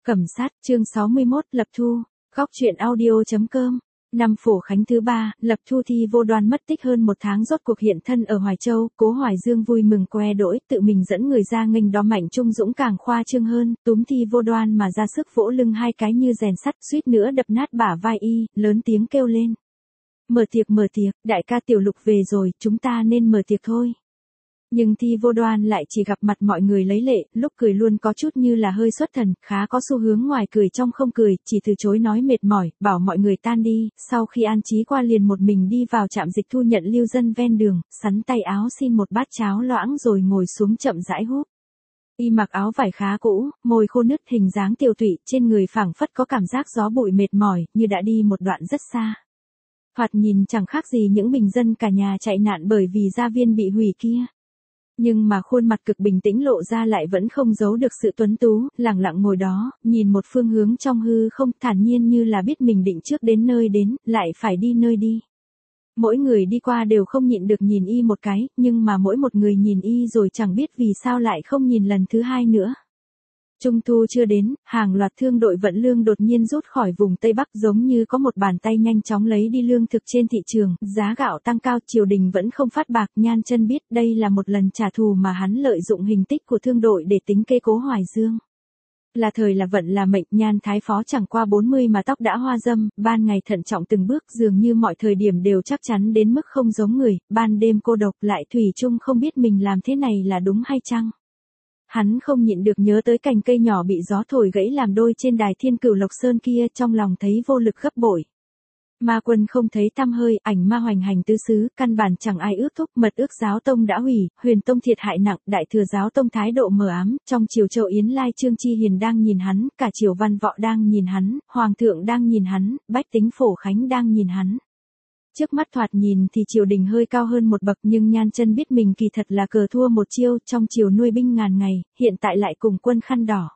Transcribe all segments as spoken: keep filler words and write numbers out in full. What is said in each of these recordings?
Cẩm sát, chương sáu mươi mốt, Lập Thu, góc truyện audio.com. Năm Phổ Khánh thứ ba, Lập Thu Thi Vô Đoan mất tích hơn một tháng rốt cuộc hiện thân ở Hoài Châu, Cố Hoài Dương vui mừng que đỗi, tự mình dẫn người ra nghênh đón. Mạnh Trung Dũng càng khoa trương hơn, túm Thi Vô Đoan mà ra sức vỗ lưng hai cái như rèn sắt, suýt nữa đập nát bả vai y, lớn tiếng kêu lên. Mở tiệc mở tiệc, đại ca Tiểu Lục về rồi, chúng ta nên mở tiệc thôi. Nhưng Thi Vô Đoan lại chỉ gặp mặt mọi người lấy lệ, lúc cười luôn có chút như là hơi xuất thần, khá có xu hướng ngoài cười trong không cười, chỉ từ chối nói mệt mỏi, bảo mọi người tan đi, sau khi an trí qua liền một mình đi vào trạm dịch thu nhận lưu dân ven đường, sắn tay áo xin một bát cháo loãng rồi ngồi xuống chậm rãi húp. Y mặc áo vải khá cũ, môi khô nứt, hình dáng tiều tụy, trên người phảng phất có cảm giác gió bụi mệt mỏi, như đã đi một đoạn rất xa. Thoạt nhìn chẳng khác gì những bình dân cả nhà chạy nạn bởi vì gia viên bị hủy kia. Nhưng mà khuôn mặt cực bình tĩnh lộ ra lại vẫn không giấu được sự tuấn tú, lẳng lặng ngồi đó, nhìn một phương hướng trong hư không, thản nhiên như là biết mình định trước đến nơi đến, lại phải đi nơi đi. Mỗi người đi qua đều không nhịn được nhìn y một cái, nhưng mà mỗi một người nhìn y rồi chẳng biết vì sao lại không nhìn lần thứ hai nữa. Trung thu chưa đến, hàng loạt thương đội vận lương đột nhiên rút khỏi vùng Tây Bắc giống như có một bàn tay nhanh chóng lấy đi lương thực trên thị trường, giá gạo tăng cao, triều đình vẫn không phát bạc. Nhan Chân biết đây là một lần trả thù mà hắn lợi dụng hình tích của thương đội để tính kế Cố Hoài Dương. Là thời là vận là mệnh, Nhan Thái Phó chẳng qua bốn mươi mà tóc đã hoa râm, ban ngày thận trọng từng bước, dường như mọi thời điểm đều chắc chắn đến mức không giống người, ban đêm cô độc lại thủy chung không biết mình làm thế này là đúng hay chăng. Hắn không nhịn được nhớ tới cành cây nhỏ bị gió thổi gãy làm đôi trên đài Thiên Cửu Lộc Sơn kia, trong lòng thấy vô lực gấp bội. Ma quân không thấy tăm hơi, ảnh ma hoành hành tứ xứ, căn bản chẳng ai ước thúc, mật ước giáo tông đã hủy, Huyền tông thiệt hại nặng, đại thừa giáo tông thái độ mờ ám, trong triều Châu Yến Lai Trương Chi Hiền đang nhìn hắn, cả triều Văn Võ đang nhìn hắn, hoàng thượng đang nhìn hắn, bách tính Phổ Khánh đang nhìn hắn. Trước mắt thoạt nhìn thì triều đình hơi cao hơn một bậc, nhưng Nhan Chân biết mình kỳ thật là cờ thua một chiêu, trong triều nuôi binh ngàn ngày, hiện tại lại cùng quân khăn đỏ.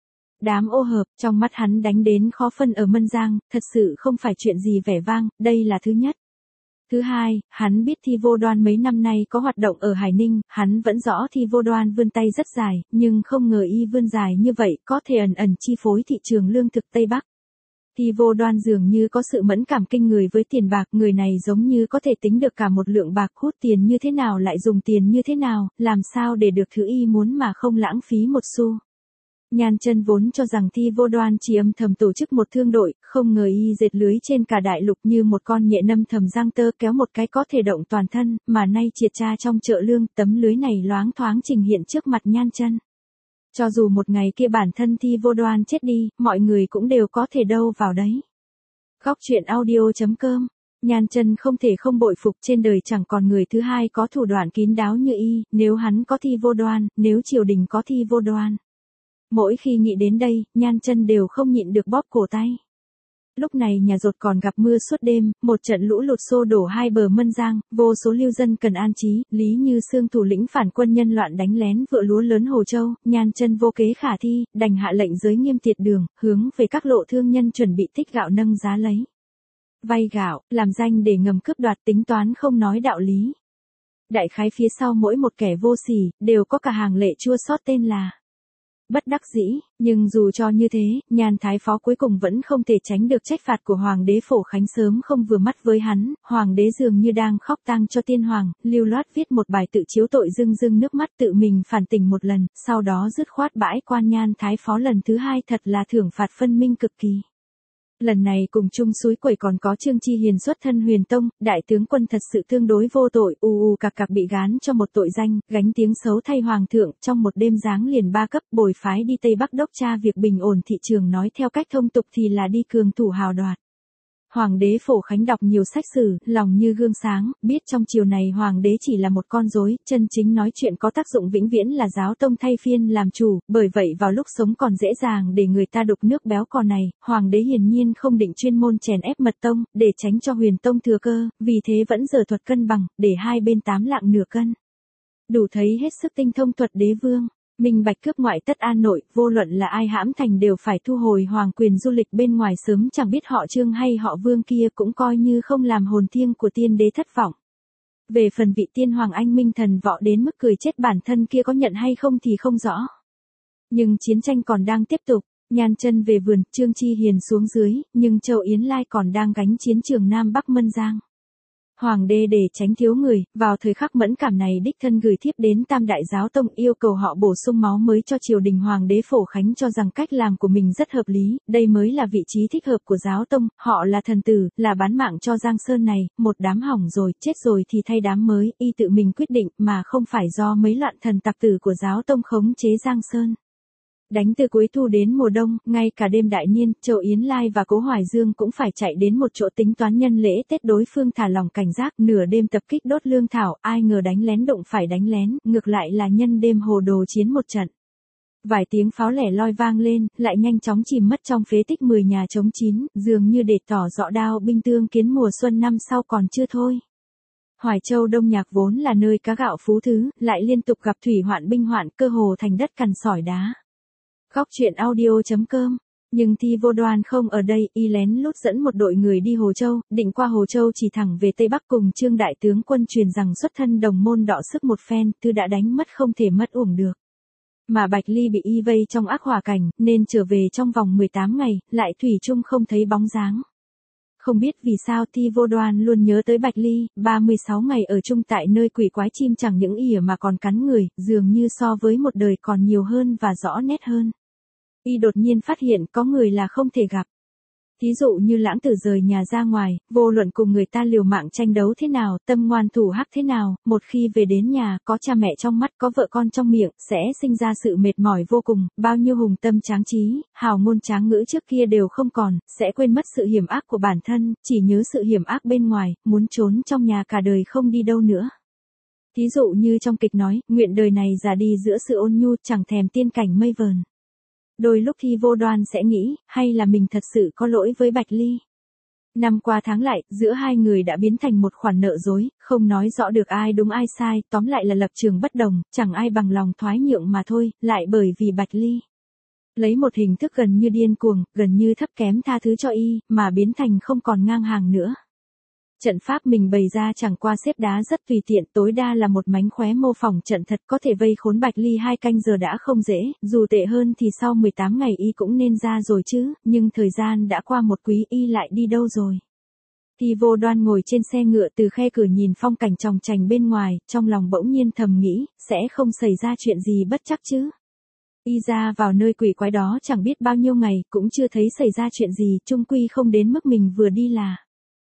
Đám ô hợp, trong mắt hắn đánh đến khó phân ở Mân Giang, thật sự không phải chuyện gì vẻ vang, đây là thứ nhất. Thứ hai, hắn biết Thi Vô Đoan mấy năm nay có hoạt động ở Hải Ninh, hắn vẫn rõ Thi Vô Đoan vươn tay rất dài, nhưng không ngờ y vươn dài như vậy có thể ẩn ẩn chi phối thị trường lương thực Tây Bắc. Thi Vô Đoan dường như có sự mẫn cảm kinh người với tiền bạc, người này giống như có thể tính được cả một lượng bạc, hút tiền như thế nào lại dùng tiền như thế nào, làm sao để được thứ y muốn mà không lãng phí một xu. Nhan Chân vốn cho rằng Thi Vô Đoan chỉ âm thầm tổ chức một thương đội, không ngờ y dệt lưới trên cả đại lục như một con nhện nâm thầm giang tơ, kéo một cái có thể động toàn thân, mà nay triệt tra trong chợ lương, tấm lưới này loáng thoáng trình hiện trước mặt Nhan Chân. Cho dù một ngày kia bản thân Thi Vô Đoan chết đi, mọi người cũng đều có thể đâu vào đấy. Góc truyện audio.com. Nhan Chân không thể không bội phục, trên đời chẳng còn người thứ hai có thủ đoạn kín đáo như y, nếu hắn có Thi Vô Đoan, nếu triều đình có Thi Vô Đoan. Mỗi khi nghĩ đến đây, Nhan Chân đều không nhịn được bóp cổ tay. Lúc này nhà Dột còn gặp mưa suốt đêm, một trận lũ lụt xô đổ hai bờ Mân Giang, vô số lưu dân cần an trí, Lý Như Xương thủ lĩnh phản quân nhân loạn đánh lén vựa lúa lớn Hồ Châu, Nhan Chân vô kế khả thi, đành hạ lệnh giới nghiêm tiệt đường, hướng về các lộ thương nhân chuẩn bị tích gạo nâng giá lấy. Vay gạo, làm danh để ngầm cướp đoạt, tính toán không nói đạo lý. Đại khái phía sau mỗi một kẻ vô sỉ, đều có cả hàng lệ chua xót tên là bất đắc dĩ, nhưng dù cho như thế, Nhan Thái Phó cuối cùng vẫn không thể tránh được trách phạt của Hoàng đế Phổ Khánh sớm không vừa mắt với hắn, Hoàng đế dường như đang khóc tang cho tiên hoàng, lưu loát viết một bài tự chiếu tội, rưng rưng nước mắt tự mình phản tỉnh một lần, sau đó dứt khoát bãi quan Nhan Thái Phó lần thứ hai, thật là thưởng phạt phân minh cực kỳ. Lần này cùng chung suối quẩy còn có Trương Chi Hiền xuất thân Huyền tông, đại tướng quân thật sự tương đối vô tội, u u cạc cạc bị gán cho một tội danh, gánh tiếng xấu thay hoàng thượng, trong một đêm giáng liền ba cấp, bồi phái đi Tây Bắc đốc tra việc bình ổn thị trường, nói theo cách thông tục thì là đi cường thủ hào đoạt. Hoàng đế Phổ Khánh đọc nhiều sách sử, lòng như gương sáng, biết trong triều này hoàng đế chỉ là một con rối, chân chính nói chuyện có tác dụng vĩnh viễn là giáo tông thay phiên làm chủ, bởi vậy vào lúc sống còn dễ dàng để người ta đục nước béo cò này, hoàng đế hiển nhiên không định chuyên môn chèn ép mật tông, để tránh cho Huyền tông thừa cơ, vì thế vẫn giở thuật cân bằng, để hai bên tám lạng nửa cân. Đủ thấy hết sức tinh thông thuật đế vương. Minh bạch cướp ngoại tất an nội, vô luận là ai hãm thành đều phải thu hồi hoàng quyền, du lịch bên ngoài sớm chẳng biết họ Trương hay họ Vương kia cũng coi như không làm hồn thiêng của tiên đế thất vọng. Về phần vị tiên hoàng anh minh thần võ đến mức cười chết bản thân kia có nhận hay không thì không rõ. Nhưng chiến tranh còn đang tiếp tục, Nhan chân về vườn, Trương Chi Hiền xuống dưới, nhưng Châu Yến Lai còn đang gánh chiến trường Nam Bắc Mân Giang. Hoàng đế để tránh thiếu người, vào thời khắc mẫn cảm này đích thân gửi thiếp đến Tam Đại Giáo Tông yêu cầu họ bổ sung máu mới cho triều đình. Hoàng đế Phổ Khánh cho rằng cách làm của mình rất hợp lý, đây mới là vị trí thích hợp của Giáo Tông, họ là thần tử, là bán mạng cho Giang Sơn này, một đám hỏng rồi, chết rồi thì thay đám mới, y tự mình quyết định mà không phải do mấy loạn thần tặc tử của Giáo Tông khống chế Giang Sơn. Đánh từ cuối thu đến mùa đông, ngay cả đêm đại niên, Châu Yến Lai và Cố Hoài Dương cũng phải chạy đến một chỗ tính toán nhân lễ Tết đối phương thả lòng cảnh giác, nửa đêm tập kích đốt lương thảo, ai ngờ đánh lén đụng phải đánh lén, ngược lại là nhân đêm hồ đồ chiến một trận. Vài tiếng pháo lẻ loi vang lên, lại nhanh chóng chìm mất trong phế tích mười nhà chống chín, dường như để tỏ rõ đao binh tương kiến mùa xuân năm sau còn chưa thôi. Hoài Châu Đông Nhạc vốn là nơi cá gạo phú thứ, lại liên tục gặp thủy hoạn binh hoạn, cơ hồ thành đất cằn sỏi đá. Góc truyện audio chấm com. Nhưng Thi Vô Đoan không ở đây, y lén lút dẫn một đội người đi Hồ Châu, định qua Hồ Châu chỉ thẳng về Tây Bắc cùng Trương đại tướng quân truyền rằng xuất thân đồng môn đọ sức một phen, tư đã đánh mất không thể mất uổng được. Mà Bạch Ly bị y vây trong ác hỏa cảnh, nên trở về trong vòng mười tám ngày, lại thủy chung không thấy bóng dáng. Không biết vì sao Thi Vô Đoan luôn nhớ tới Bạch Ly, ba mươi sáu ngày ở chung tại nơi quỷ quái chim chẳng những ỉa mà còn cắn người, dường như so với một đời còn nhiều hơn và rõ nét hơn. Y đột nhiên phát hiện có người là không thể gặp. Thí dụ như Lãng Tử rời nhà ra ngoài, vô luận cùng người ta liều mạng tranh đấu thế nào, tâm ngoan thủ hắc thế nào, một khi về đến nhà, có cha mẹ trong mắt, có vợ con trong miệng, sẽ sinh ra sự mệt mỏi vô cùng, bao nhiêu hùng tâm tráng trí, hào ngôn tráng ngữ trước kia đều không còn, sẽ quên mất sự hiểm ác của bản thân, chỉ nhớ sự hiểm ác bên ngoài, muốn trốn trong nhà cả đời không đi đâu nữa. Thí dụ như trong kịch nói, nguyện đời này già đi giữa sự ôn nhu, chẳng thèm tiên cảnh mây vờn. Đôi lúc Thi Vô Đoan sẽ nghĩ, hay là mình thật sự có lỗi với Bạch Ly. Năm qua tháng lại, giữa hai người đã biến thành một khoản nợ dối, không nói rõ được ai đúng ai sai, tóm lại là lập trường bất đồng, chẳng ai bằng lòng thoái nhượng mà thôi, lại bởi vì Bạch Ly lấy một hình thức gần như điên cuồng, gần như thấp kém tha thứ cho y, mà biến thành không còn ngang hàng nữa. Trận pháp mình bày ra chẳng qua xếp đá rất tùy tiện, tối đa là một mánh khóe mô phỏng trận thật, có thể vây khốn Bạch Ly hai canh giờ đã không dễ, dù tệ hơn thì sau mười tám ngày y cũng nên ra rồi chứ, nhưng thời gian đã qua một quý, y lại đi đâu rồi. Thi Vô Đoan ngồi trên xe ngựa từ khe cửa nhìn phong cảnh chòng chành bên ngoài, trong lòng bỗng nhiên thầm nghĩ, sẽ không xảy ra chuyện gì bất trắc chứ. Y ra vào nơi quỷ quái đó chẳng biết bao nhiêu ngày, cũng chưa thấy xảy ra chuyện gì, chung quy không đến mức mình vừa đi là.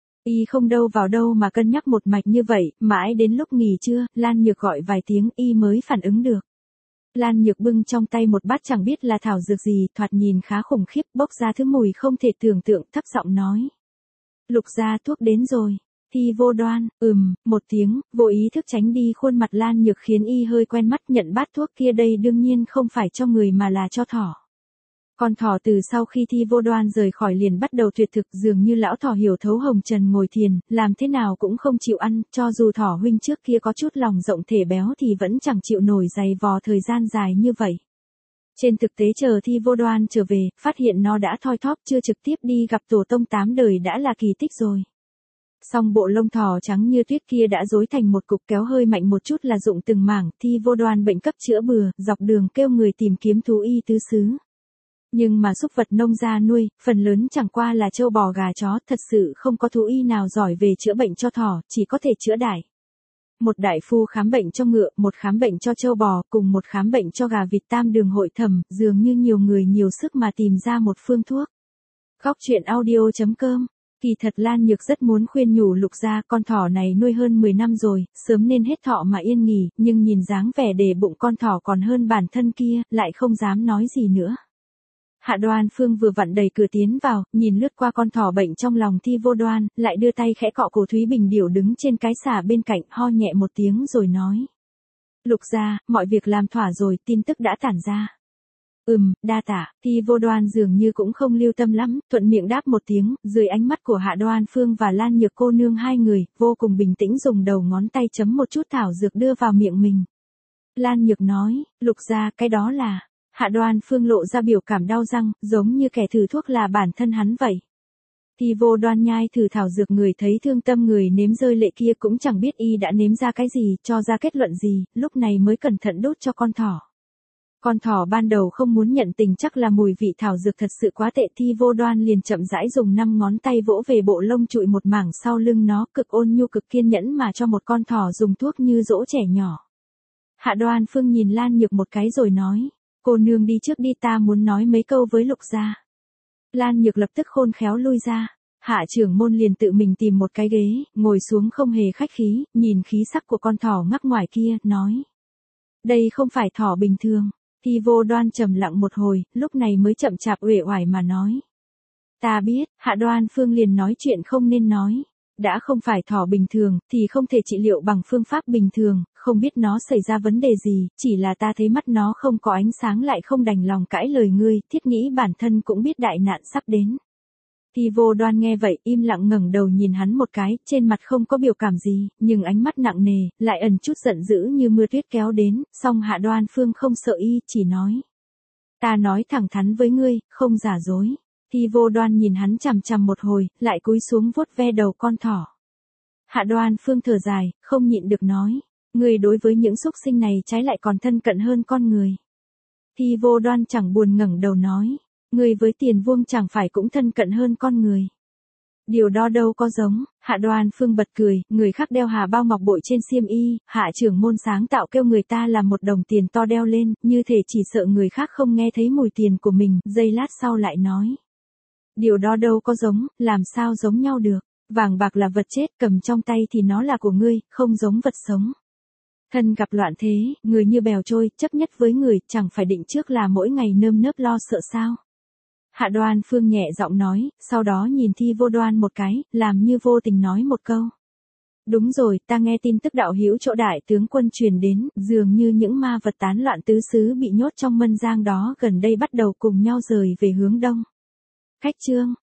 Y không đâu vào đâu mà cân nhắc một mạch như vậy, mãi đến lúc nghỉ trưa, Lan Nhược gọi vài tiếng y mới phản ứng được. Lan Nhược bưng trong tay một bát chẳng biết là thảo dược gì, thoạt nhìn khá khủng khiếp, bốc ra thứ mùi không thể tưởng tượng, thấp giọng nói. Lục gia thuốc đến rồi. Thi Vô Đoan, ừm, một tiếng, vô ý thức tránh đi khuôn mặt Lan Nhược khiến y hơi quen mắt, nhận bát thuốc kia đây đương nhiên không phải cho người mà là cho thỏ. Con thỏ từ sau khi Thi Vô Đoan rời khỏi liền bắt đầu tuyệt thực, dường như lão thỏ hiểu thấu hồng trần ngồi thiền, làm thế nào cũng không chịu ăn, cho dù thỏ huynh trước kia có chút lòng rộng thể béo thì vẫn chẳng chịu nổi dày vò thời gian dài như vậy. Trên thực tế chờ Thi Vô Đoan trở về, phát hiện nó đã thoi thóp, chưa trực tiếp đi gặp tổ tông tám đời đã là kỳ tích rồi. Song bộ lông thỏ trắng như tuyết kia đã rối thành một cục, kéo hơi mạnh một chút là rụng từng mảng. Thi Vô Đoan bệnh cấp chữa bừa, dọc đường kêu người tìm kiếm thú y tứ xứ. Nhưng mà súc vật nông gia nuôi, phần lớn chẳng qua là trâu bò gà chó, thật sự không có thú y nào giỏi về chữa bệnh cho thỏ, chỉ có thể chữa đại. Một đại phu khám bệnh cho ngựa, một khám bệnh cho trâu bò, cùng một khám bệnh cho gà vịt, tam đường hội thẩm, dường như nhiều người nhiều sức mà tìm ra một phương thuốc. Góc truyện audio chấm com. Kỳ thật Lan Nhược rất muốn khuyên nhủ Lục gia, con thỏ này nuôi hơn mười năm rồi, sớm nên hết thọ mà yên nghỉ, nhưng nhìn dáng vẻ để bụng con thỏ còn hơn bản thân kia, lại không dám nói gì nữa. Hạ Đoan Phương vừa vặn đẩy cửa tiến vào, nhìn lướt qua con thỏ bệnh trong lòng Thi Vô Đoan, lại đưa tay khẽ cọ cổ Thúy Bình Điểu đứng trên cái xà bên cạnh, ho nhẹ một tiếng rồi nói. Lục gia, mọi việc làm thỏa rồi, tin tức đã tản ra. Ừm, đa tạ. Thi Vô Đoan dường như cũng không lưu tâm lắm, thuận miệng đáp một tiếng, dưới ánh mắt của Hạ Đoan Phương và Lan Nhược cô nương hai người, vô cùng bình tĩnh dùng đầu ngón tay chấm một chút thảo dược đưa vào miệng mình. Lan Nhược nói, Lục gia, cái đó là. Hạ Đoan Phương lộ ra biểu cảm đau răng, giống như kẻ thử thuốc là bản thân hắn vậy. Thi Vô Đoan nhai thử thảo dược, người thấy thương tâm người nếm rơi lệ kia cũng chẳng biết y đã nếm ra cái gì, cho ra kết luận gì, lúc này mới cẩn thận đốt cho con thỏ. Con thỏ ban đầu không muốn nhận tình, chắc là mùi vị thảo dược thật sự quá tệ. Thi Vô Đoan liền chậm rãi dùng năm ngón tay vỗ về bộ lông trụi một mảng sau lưng nó, cực ôn nhu cực kiên nhẫn mà cho một con thỏ dùng thuốc như dỗ trẻ nhỏ. Hạ Đoan Phương nhìn Lan Nhược một cái rồi nói, cô nương đi trước đi, ta muốn nói mấy câu với Lục gia. Lan Nhược lập tức khôn khéo lui ra. Hạ trưởng môn liền tự mình tìm một cái ghế, ngồi xuống không hề khách khí, nhìn khí sắc của con thỏ ngắc ngoài kia, nói. Đây không phải thỏ bình thường. Thi Vô Đoan trầm lặng một hồi, lúc này mới chậm chạp uể oải mà nói. Ta biết. Hạ Đoan Phương liền nói chuyện không nên nói. Đã không phải thỏ bình thường, thì không thể trị liệu bằng phương pháp bình thường, không biết nó xảy ra vấn đề gì, chỉ là ta thấy mắt nó không có ánh sáng lại không đành lòng cãi lời ngươi, thiết nghĩ bản thân cũng biết đại nạn sắp đến. Thi Vô Đoan nghe vậy im lặng ngẩng đầu nhìn hắn một cái, trên mặt không có biểu cảm gì, nhưng ánh mắt nặng nề, lại ẩn chút giận dữ như mưa tuyết kéo đến, song Hạ Đoan Phương không sợ y, chỉ nói. Ta nói thẳng thắn với ngươi, không giả dối. Thi Vô Đoan nhìn hắn chằm chằm một hồi, lại cúi xuống vuốt ve đầu con thỏ. Hạ Đoan Phương thở dài, không nhịn được nói. Ngươi đối với những súc sinh này trái lại còn thân cận hơn con người. Thi Vô Đoan chẳng buồn ngẩng đầu nói. Ngươi với Tiền Vương chẳng phải cũng thân cận hơn con người. Điều đó đâu có giống. Hạ Đoan Phương bật cười, người khác đeo hà bao ngọc bội trên xiêm y, Hạ trưởng môn sáng tạo kêu người ta làm một đồng tiền to đeo lên, như thể chỉ sợ người khác không nghe thấy mùi tiền của mình, giây lát sau lại nói. Điều đó đâu có giống, làm sao giống nhau được, vàng bạc là vật chết, cầm trong tay thì nó là của ngươi, không giống vật sống. Thân gặp loạn thế, người như bèo trôi, chấp nhất với người, chẳng phải định trước là mỗi ngày nơm nớp lo sợ sao. Hạ Đoan Phương nhẹ giọng nói, sau đó nhìn Thi Vô Đoan một cái, làm như vô tình nói một câu. Đúng rồi, ta nghe tin tức đạo hữu chỗ đại tướng quân truyền đến, dường như những ma vật tán loạn tứ xứ bị nhốt trong mân giang đó gần đây bắt đầu cùng nhau rời về hướng đông. Khách trương,